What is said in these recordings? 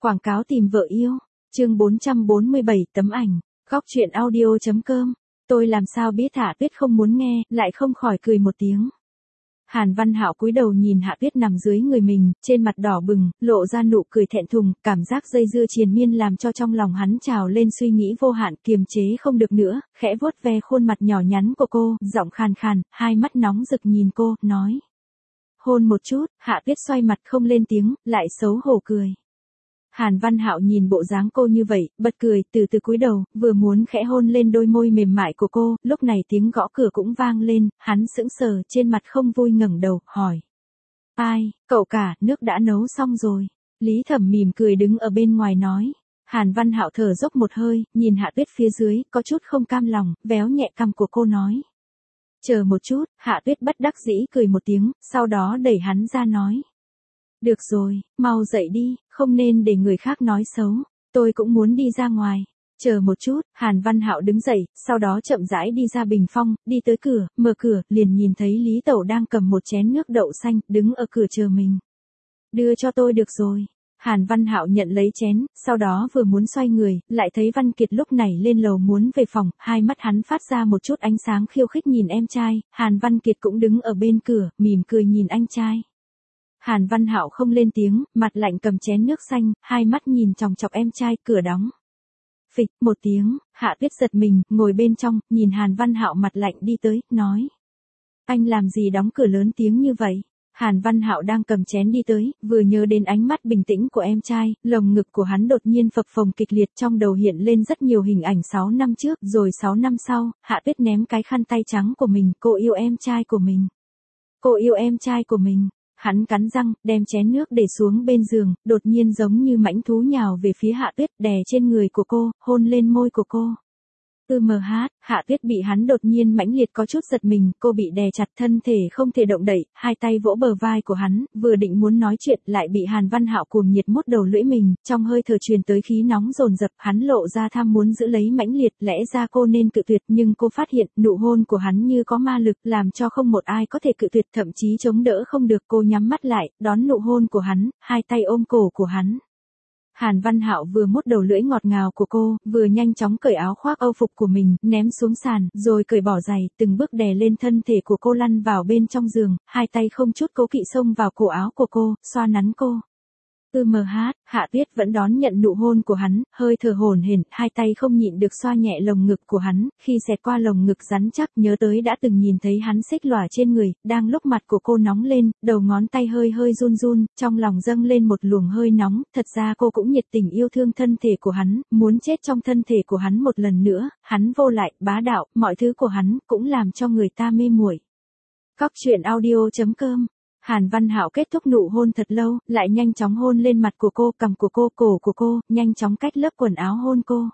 Quảng cáo tìm vợ yêu. Chương 447 tấm ảnh. Góc truyện audio.com. Tôi làm sao biết Hạ Tuyết không muốn nghe, lại không khỏi cười một tiếng. Hàn Văn Hạo cúi đầu nhìn Hạ Tuyết nằm dưới người mình, trên mặt đỏ bừng, lộ ra nụ cười thẹn thùng, cảm giác dây dưa triền miên làm cho trong lòng hắn trào lên suy nghĩ vô hạn, kiềm chế không được nữa, khẽ vuốt ve khuôn mặt nhỏ nhắn của cô, giọng khàn khàn, hai mắt nóng rực nhìn cô, nói. Hôn một chút. Hạ Tuyết xoay mặt không lên tiếng, lại xấu hổ cười. Hàn Văn Hạo nhìn bộ dáng cô như vậy, bật cười, từ từ cúi đầu, vừa muốn khẽ hôn lên đôi môi mềm mại của cô, lúc này tiếng gõ cửa cũng vang lên, hắn sững sờ, trên mặt không vui ngẩng đầu, hỏi. Ai, cậu cả, nước đã nấu xong rồi. Lý Thẩm mỉm cười đứng ở bên ngoài nói. Hàn Văn Hạo thở dốc một hơi, nhìn Hạ Tuyết phía dưới, có chút không cam lòng, véo nhẹ cằm của cô nói. Chờ một chút. Hạ Tuyết bất đắc dĩ cười một tiếng, sau đó đẩy hắn ra nói. Được rồi, mau dậy đi, không nên để người khác nói xấu, tôi cũng muốn đi ra ngoài. Chờ một chút. Hàn Văn Hạo đứng dậy, sau đó chậm rãi đi ra bình phong, đi tới cửa, mở cửa, liền nhìn thấy Lý Tẩu đang cầm một chén nước đậu xanh, đứng ở cửa chờ mình. Đưa cho tôi được rồi. Hàn Văn Hạo nhận lấy chén, sau đó vừa muốn xoay người, lại thấy Văn Kiệt lúc này lên lầu muốn về phòng, hai mắt hắn phát ra một chút ánh sáng khiêu khích nhìn em trai, Hàn Văn Kiệt cũng đứng ở bên cửa, mỉm cười nhìn anh trai. Hàn Văn Hạo không lên tiếng, mặt lạnh cầm chén nước xanh, hai mắt nhìn chòng chọc em trai, cửa đóng. Phịch, một tiếng, Hạ Tuyết giật mình, ngồi bên trong, nhìn Hàn Văn Hạo mặt lạnh đi tới, nói. Anh làm gì đóng cửa lớn tiếng như vậy? Hàn Văn Hạo đang cầm chén đi tới, vừa nhớ đến ánh mắt bình tĩnh của em trai, lồng ngực của hắn đột nhiên phập phồng kịch liệt, trong đầu hiện lên rất nhiều hình ảnh 6 năm trước, rồi 6 năm sau, Hạ Tuyết ném cái khăn tay trắng của mình, cô yêu em trai của mình. Cô yêu em trai của mình. Hắn cắn răng, đem chén nước để xuống bên giường, đột nhiên giống như mãnh thú nhào về phía Hạ Tuyết, đè trên người của cô, hôn lên môi của cô. Hạ Tuyết bị hắn đột nhiên mãnh liệt có chút giật mình, cô bị đè chặt thân thể không thể động đậy, hai tay vỗ bờ vai của hắn, vừa định muốn nói chuyện lại bị Hàn Văn Hạo cuồng nhiệt mút đầu lưỡi mình, trong hơi thở truyền tới khí nóng dồn dập, hắn lộ ra tham muốn giữ lấy mãnh liệt, lẽ ra cô nên cự tuyệt nhưng cô phát hiện nụ hôn của hắn như có ma lực, làm cho không một ai có thể cự tuyệt, thậm chí chống đỡ không được, cô nhắm mắt lại, đón nụ hôn của hắn, hai tay ôm cổ của hắn. Hàn Văn Hạo vừa mút đầu lưỡi ngọt ngào của cô, vừa nhanh chóng cởi áo khoác âu phục của mình, ném xuống sàn, rồi cởi bỏ giày, từng bước đè lên thân thể của cô lăn vào bên trong giường, hai tay không chút cố kỵ xông vào cổ áo của cô, xoa nắn cô. Hạ Tuyết vẫn đón nhận nụ hôn của hắn, hơi thở hổn hển, hai tay không nhịn được xoa nhẹ lồng ngực của hắn, khi xẹt qua lồng ngực rắn chắc, nhớ tới đã từng nhìn thấy hắn xích lòa trên người, đang lúc mặt của cô nóng lên, đầu ngón tay hơi hơi run run, trong lòng dâng lên một luồng hơi nóng, thật ra cô cũng nhiệt tình yêu thương thân thể của hắn, muốn chết trong thân thể của hắn một lần nữa, hắn vô lại, bá đạo, mọi thứ của hắn cũng làm cho người ta mê muội. Góc truyện audio.com. Hàn Văn Hạo kết thúc nụ hôn thật lâu, lại nhanh chóng hôn lên mặt của cô, cằm của cô, cổ của cô, nhanh chóng cách lớp quần áo hôn cô.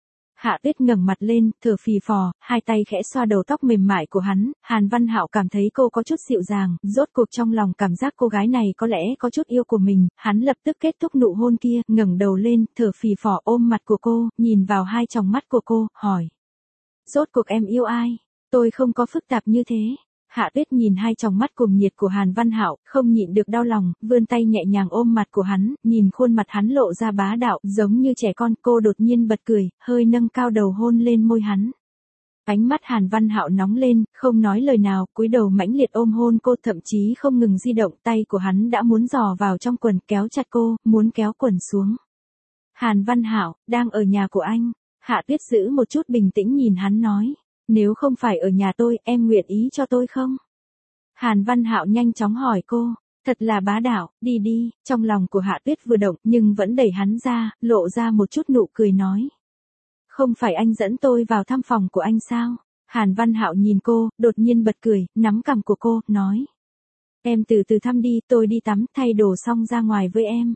Hạ Tuyết ngẩng mặt lên, thở phì phò, hai tay khẽ xoa đầu tóc mềm mại của hắn, Hàn Văn Hạo cảm thấy cô có chút dịu dàng, rốt cuộc trong lòng cảm giác cô gái này có lẽ có chút yêu của mình, hắn lập tức kết thúc nụ hôn kia, ngẩng đầu lên, thở phì phò ôm mặt của cô, nhìn vào hai tròng mắt của cô, hỏi. Rốt cuộc em yêu ai? Tôi không có phức tạp như thế. Hạ Tuyết nhìn hai tròng mắt cuồng nhiệt của Hàn Văn Hạo, không nhịn được đau lòng, vươn tay nhẹ nhàng ôm mặt của hắn, nhìn khuôn mặt hắn lộ ra bá đạo, giống như trẻ con, cô đột nhiên bật cười, hơi nâng cao đầu hôn lên môi hắn. Ánh mắt Hàn Văn Hạo nóng lên, không nói lời nào, cúi đầu mãnh liệt ôm hôn cô, thậm chí không ngừng di động, tay của hắn đã muốn dò vào trong quần, kéo chặt cô, muốn kéo quần xuống. Hàn Văn Hạo, đang ở nhà của anh. Hạ Tuyết giữ một chút bình tĩnh nhìn hắn nói. Nếu không phải ở nhà tôi, em nguyện ý cho tôi không? Hàn Văn Hạo nhanh chóng hỏi cô, thật là bá đạo, đi đi, trong lòng của Hạ Tuyết vừa động nhưng vẫn đẩy hắn ra, lộ ra một chút nụ cười nói. Không phải anh dẫn tôi vào thăm phòng của anh sao? Hàn Văn Hạo nhìn cô, đột nhiên bật cười, nắm cằm của cô, nói. Em từ từ thăm đi, tôi đi tắm, thay đồ xong ra ngoài với em.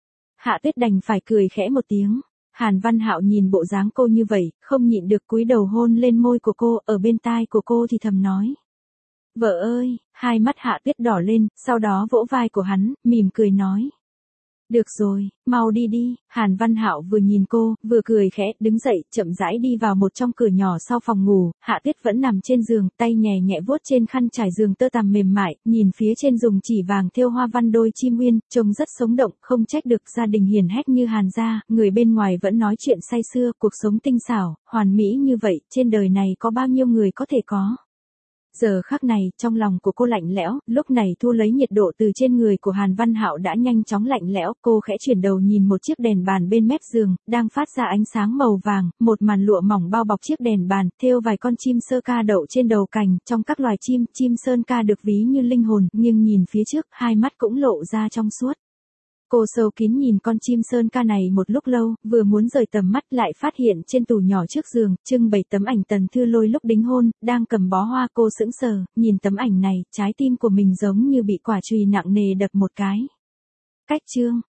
Hạ Tuyết đành phải cười khẽ một tiếng. Hàn Văn Hạo nhìn bộ dáng cô như vậy, không nhịn được cúi đầu hôn lên môi của cô, ở bên tai của cô thì thầm nói. Vợ ơi, hai mắt Hạ Tuyết đỏ lên, sau đó vỗ vai của hắn, mỉm cười nói. Được rồi, mau đi đi, Hàn Văn Hạo vừa nhìn cô, vừa cười khẽ, đứng dậy, chậm rãi đi vào một trong cửa nhỏ sau phòng ngủ, Hạ Tuyết vẫn nằm trên giường, tay nhẹ nhẹ vuốt trên khăn trải giường tơ tằm mềm mại, nhìn phía trên dùng chỉ vàng thêu hoa văn đôi chim uyên, trông rất sống động, không trách được gia đình hiền hách như Hàn gia, người bên ngoài vẫn nói chuyện say sưa, cuộc sống tinh xảo, hoàn mỹ như vậy, trên đời này có bao nhiêu người có thể có. Giờ khắc này, trong lòng của cô lạnh lẽo, lúc này thu lấy nhiệt độ từ trên người của Hàn Văn Hạo đã nhanh chóng lạnh lẽo, cô khẽ chuyển đầu nhìn một chiếc đèn bàn bên mép giường, đang phát ra ánh sáng màu vàng, một màn lụa mỏng bao bọc chiếc đèn bàn, thêu vài con chim sơ ca đậu trên đầu cành, trong các loài chim, chim sơn ca được ví như linh hồn, nhưng nhìn phía trước, hai mắt cũng lộ ra trong suốt. Cô sâu kín nhìn con chim sơn ca này một lúc lâu, vừa muốn rời tầm mắt lại phát hiện trên tủ nhỏ trước giường, trưng bày tấm ảnh Tần Thư Lôi lúc đính hôn, đang cầm bó hoa. Cô sững sờ, nhìn tấm ảnh này, trái tim của mình giống như bị quả chùy nặng nề đập một cái. Cách chương